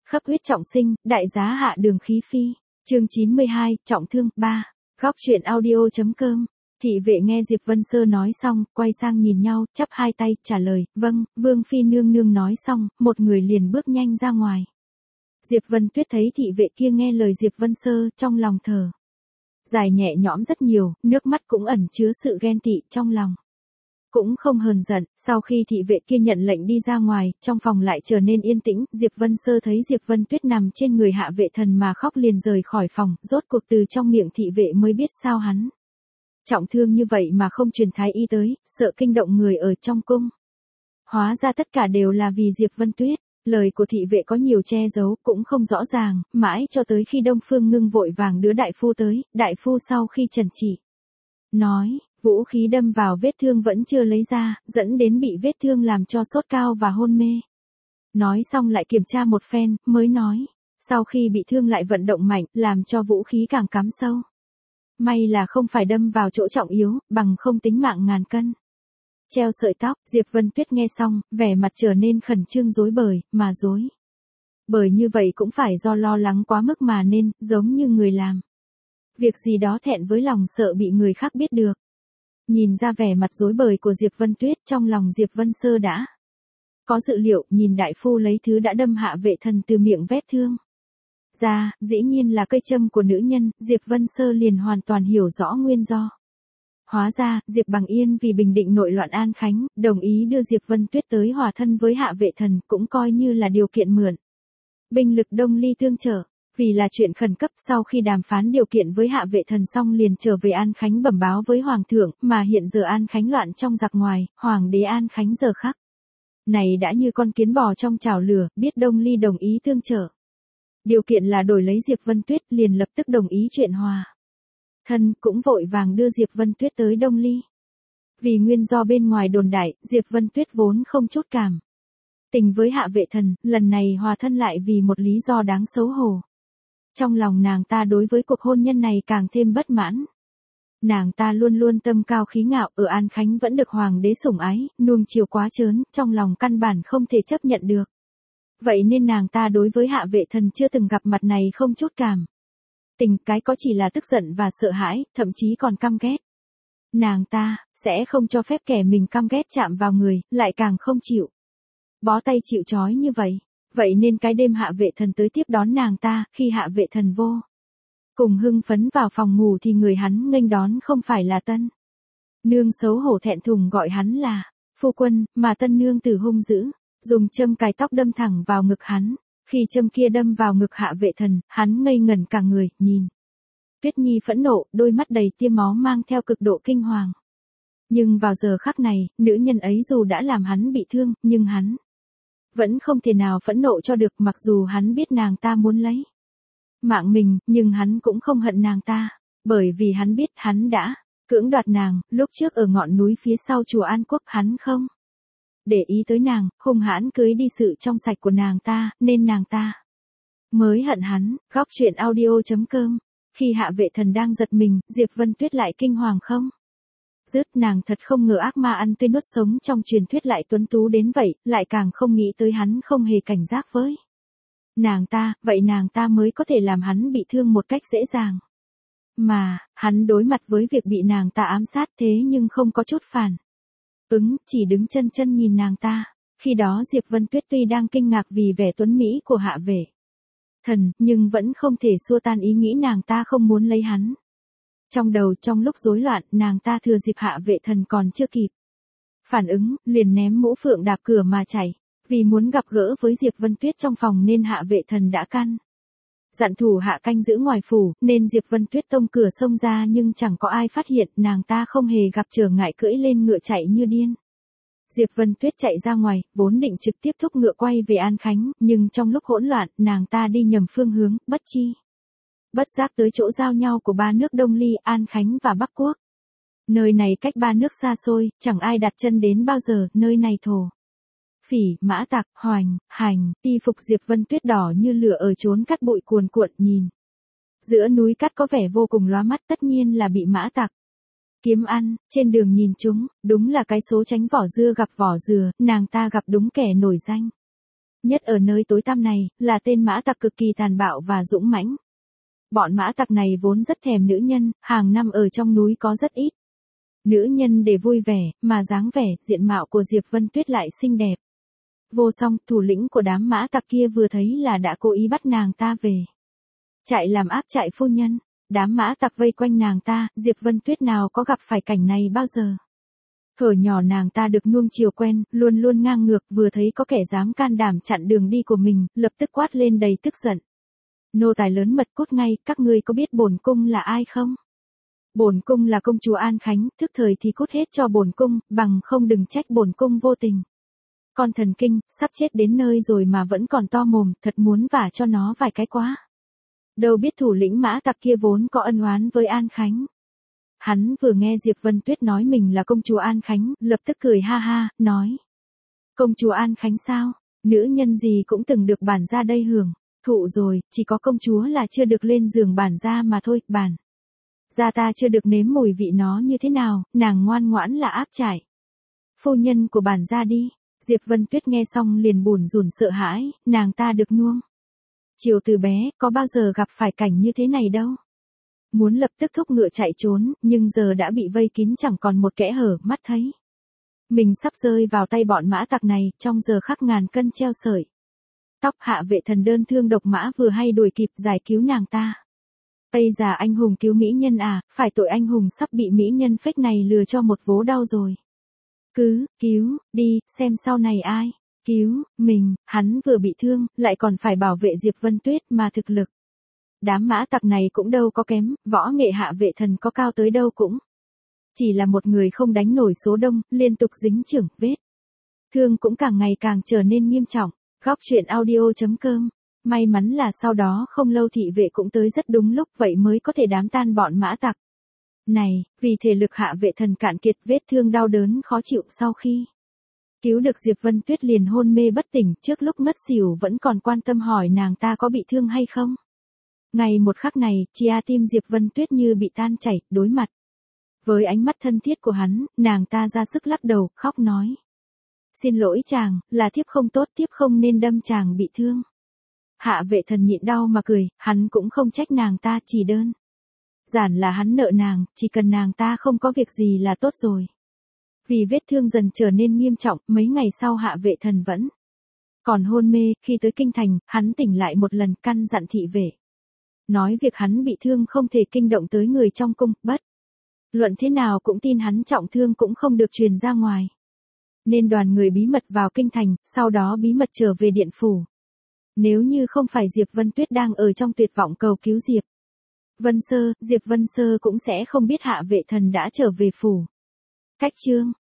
Khấp huyết trọng sinh, đại giá hạ đường khí phi. Chương 92, trọng thương, 3. Góc truyện audio.com. Thị vệ nghe Diệp Vân Sơ nói xong, quay sang nhìn nhau, chắp hai tay, trả lời, vâng, Vương Phi nương nương nói xong, một người liền bước nhanh ra ngoài. Diệp Vân Tuyết thấy thị vệ kia nghe lời Diệp Vân Sơ, trong lòng thở dài nhẹ nhõm rất nhiều, nước mắt cũng ẩn chứa sự ghen tị trong lòng. Cũng không hờn giận, sau khi thị vệ kia nhận lệnh đi ra ngoài, trong phòng lại trở nên yên tĩnh, Diệp Vân Sơ thấy Diệp Vân Tuyết nằm trên người hạ vệ thần mà khóc liền rời khỏi phòng, rốt cuộc từ trong miệng thị vệ mới biết sao hắn trọng thương như vậy mà không truyền thái y tới, sợ kinh động người ở trong cung. Hóa ra tất cả đều là vì Diệp Vân Tuyết, lời của thị vệ có nhiều che giấu, cũng không rõ ràng, mãi cho tới khi Đông Phương Ngưng vội vàng đưa đại phu tới, đại phu sau khi trần trị nói, vũ khí đâm vào vết thương vẫn chưa lấy ra, dẫn đến bị vết thương làm cho sốt cao và hôn mê. Nói xong lại kiểm tra một phen, mới nói, sau khi bị thương lại vận động mạnh, làm cho vũ khí càng cắm sâu. May là không phải đâm vào chỗ trọng yếu, bằng không tính mạng ngàn cân. Treo sợi tóc, Diệp Vân Tuyết nghe xong, vẻ mặt trở nên khẩn trương rối bời, mà rối bởi như vậy cũng phải do lo lắng quá mức mà nên, giống như người làm việc gì đó thẹn với lòng sợ bị người khác biết được. Nhìn ra vẻ mặt rối bời của Diệp Vân Tuyết, trong lòng Diệp Vân Sơ đã có dự liệu, nhìn đại phu lấy thứ đã đâm hạ vệ thần từ miệng vết thương ra, dĩ nhiên là cây châm của nữ nhân, Diệp Vân Sơ liền hoàn toàn hiểu rõ nguyên do. Hóa ra, Diệp Bằng Yên vì bình định nội loạn An Khánh, đồng ý đưa Diệp Vân Tuyết tới hòa thân với hạ vệ thần, cũng coi như là điều kiện mượn binh lực Đông Ly tương trợ. Vì là chuyện khẩn cấp, sau khi đàm phán điều kiện với hạ vệ thần xong liền trở về An Khánh bẩm báo với Hoàng thượng, mà hiện giờ An Khánh loạn trong giặc ngoài, Hoàng đế An Khánh giờ khắc này đã như con kiến bò trong chảo lửa, biết Đông Ly đồng ý tương trợ. Điều kiện là đổi lấy Diệp Vân Tuyết, liền lập tức đồng ý chuyện hòa thân, cũng vội vàng đưa Diệp Vân Tuyết tới Đông Ly. Vì nguyên do bên ngoài đồn đại, Diệp Vân Tuyết vốn không chút cảm tình với hạ vệ thần, lần này hòa thân lại vì một lý do đáng xấu hổ. Trong lòng nàng ta đối với cuộc hôn nhân này càng thêm bất mãn. Nàng ta luôn luôn tâm cao khí ngạo, ở An Khánh vẫn được hoàng đế sủng ái, nuông chiều quá trớn, trong lòng căn bản không thể chấp nhận được. Vậy nên nàng ta đối với hạ vệ thần chưa từng gặp mặt này không chút cảm tình, cái có chỉ là tức giận và sợ hãi, thậm chí còn căm ghét. Nàng ta sẽ không cho phép kẻ mình căm ghét chạm vào người, lại càng không chịu bó tay chịu trói như vậy. Vậy nên cái đêm hạ vệ thần tới tiếp đón nàng ta, khi hạ vệ thần vô cùng hưng phấn vào phòng ngủ thì người hắn nghênh đón không phải là tân nương xấu hổ thẹn thùng gọi hắn là phu quân, mà tân nương từ hung dữ, dùng châm cài tóc đâm thẳng vào ngực hắn. Khi châm kia đâm vào ngực hạ vệ thần, hắn ngây ngẩn cả người, nhìn Tuyết Nhi phẫn nộ, đôi mắt đầy tia máu mang theo cực độ kinh hoàng. Nhưng vào giờ khắc này, nữ nhân ấy dù đã làm hắn bị thương, nhưng hắn vẫn không thể nào phẫn nộ cho được, mặc dù hắn biết nàng ta muốn lấy mạng mình, nhưng hắn cũng không hận nàng ta, bởi vì hắn biết hắn đã cưỡng đoạt nàng, lúc trước ở ngọn núi phía sau chùa An Quốc hắn không để ý tới nàng, hung hãn cưới đi sự trong sạch của nàng ta, nên nàng ta mới hận hắn. Góc truyện audio.com. Khi hạ vệ thần đang giật mình, Diệp Vân Tuyết lại kinh hoàng không dứt, nàng thật không ngờ ác ma ăn tươi nuốt sống trong truyền thuyết lại tuấn tú đến vậy, lại càng không nghĩ tới hắn không hề cảnh giác với nàng ta, vậy nàng ta mới có thể làm hắn bị thương một cách dễ dàng. Mà, hắn đối mặt với việc bị nàng ta ám sát thế nhưng không có chút phản chỉ đứng chân chân nhìn nàng ta. Khi đó Diệp Vân Tuyết tuy đang kinh ngạc vì vẻ tuấn mỹ của hạ vệ thần, nhưng vẫn không thể xua tan ý nghĩ nàng ta không muốn lấy hắn. Trong đầu trong lúc rối loạn, nàng ta thừa dịp hạ vệ thần còn chưa kịp phản ứng, liền ném mũ phượng đạp cửa mà chạy. Vì muốn gặp gỡ với Diệp Vân Tuyết trong phòng nên hạ vệ thần đã dặn thủ hạ canh giữ ngoài phủ, nên Diệp Vân Tuyết tông cửa xông ra nhưng chẳng có ai phát hiện, nàng ta không hề gặp trở ngại cưỡi lên ngựa chạy như điên. Diệp Vân Tuyết chạy ra ngoài, vốn định trực tiếp thúc ngựa quay về An Khánh, nhưng trong lúc hỗn loạn, nàng ta đi nhầm phương hướng, bất giác tới chỗ giao nhau của ba nước Đông Ly, An Khánh và Bắc Quốc. Nơi này cách ba nước xa xôi, chẳng ai đặt chân đến bao giờ, nơi này thổ phỉ, mã tặc, hoành, hành, y phục Diệp Vân Tuyết đỏ như lửa ở chốn cát bụi cuồn cuộn, nhìn giữa núi cát có vẻ vô cùng lóa mắt, tất nhiên là bị mã tặc kiếm ăn. Trên đường nhìn chúng, đúng là cái số tránh vỏ dưa gặp vỏ dừa, nàng ta gặp đúng kẻ nổi danh Nhất ở nơi tối tăm này, là tên mã tặc cực kỳ tàn bạo và dũng mãnh. Bọn mã tặc này vốn rất thèm nữ nhân, hàng năm ở trong núi có rất ít nữ nhân để vui vẻ, mà dáng vẻ, diện mạo của Diệp Vân Tuyết lại xinh đẹp. Vô song, thủ lĩnh của đám mã tặc kia vừa thấy là đã cố ý bắt nàng ta về. Chạy làm áp trại phu nhân, đám mã tặc vây quanh nàng ta, Diệp Vân Tuyết nào có gặp phải cảnh này bao giờ. Thuở nhỏ nàng ta được nuông chiều quen, luôn luôn ngang ngược, vừa thấy có kẻ dám can đảm chặn đường đi của mình, lập tức quát lên đầy tức giận. Nô tài lớn mật cút ngay, các ngươi có biết bổn cung là ai không? Bổn cung là công chúa An Khánh, thức thời thì cút hết cho bổn cung, bằng không đừng trách bổn cung vô tình. Con thần kinh, sắp chết đến nơi rồi mà vẫn còn to mồm, thật muốn vả cho nó vài cái quá. Đâu biết thủ lĩnh mã tặc kia vốn có ân oán với An Khánh. Hắn vừa nghe Diệp Vân Tuyết nói mình là công chúa An Khánh, lập tức cười ha ha, nói. Công chúa An Khánh sao? Nữ nhân gì cũng từng được bản gia đây hưởng thụ rồi, chỉ có công chúa là chưa được lên giường bản gia mà thôi, bản gia ta chưa được nếm mùi vị nó như thế nào, nàng ngoan ngoãn là áp trại phu nhân của bản gia đi. Diệp Vân Tuyết nghe xong liền bủn rủn sợ hãi, nàng ta được nuông chiều từ bé, có bao giờ gặp phải cảnh như thế này đâu. Muốn lập tức thúc ngựa chạy trốn, nhưng giờ đã bị vây kín chẳng còn một kẽ hở, mắt thấy mình sắp rơi vào tay bọn mã tặc này, trong giờ khắc ngàn cân treo sợi tóc. Hạ Vệ Thần đơn thương độc mã vừa hay đuổi kịp giải cứu nàng ta. Ây già, anh hùng cứu mỹ nhân à, phải tội anh hùng sắp bị mỹ nhân phếch này lừa cho một vố đau rồi. Cứ, cứu, đi, xem sau này ai cứu mình, hắn vừa bị thương, lại còn phải bảo vệ Diệp Vân Tuyết mà thực lực. Đám mã tặc này cũng đâu có kém, võ nghệ Hạ Vệ Thần có cao tới đâu cũng chỉ là một người không đánh nổi số đông, liên tục dính chưởng vết thương cũng càng ngày càng trở nên nghiêm trọng. Góc truyện audio.com. May mắn là sau đó không lâu thị vệ cũng tới rất đúng lúc, vậy mới có thể đám tan bọn mã tặc này. Vì thể lực Hạ Vệ Thần cạn kiệt, vết thương đau đớn khó chịu, sau khi cứu được Diệp Vân Tuyết liền hôn mê bất tỉnh, trước lúc ngất xỉu vẫn còn quan tâm hỏi nàng ta có bị thương hay không. Ngày một khắc này, chia tim Diệp Vân Tuyết như bị tan chảy, đối mặt với ánh mắt thân thiết của hắn, nàng ta ra sức lắc đầu, khóc nói. Xin lỗi chàng, là thiếp không tốt, thiếp không nên đâm chàng bị thương. Hạ Vệ Thần nhịn đau mà cười, hắn cũng không trách nàng ta, chỉ đơn giản là hắn nợ nàng, chỉ cần nàng ta không có việc gì là tốt rồi. Vì vết thương dần trở nên nghiêm trọng, mấy ngày sau Hạ Vệ Thần vẫn còn hôn mê, khi tới kinh thành, hắn tỉnh lại một lần, căn dặn thị vệ. Nói việc hắn bị thương không thể kinh động tới người trong cung, bất luận thế nào cũng tin hắn trọng thương cũng không được truyền ra ngoài. Nên đoàn người bí mật vào kinh thành, sau đó bí mật trở về điện phủ. Nếu như không phải Diệp Vân Tuyết đang ở trong tuyệt vọng cầu cứu Diệp Vân Sơ cũng sẽ không biết Hạ Vệ Thần đã trở về phủ. Cách chương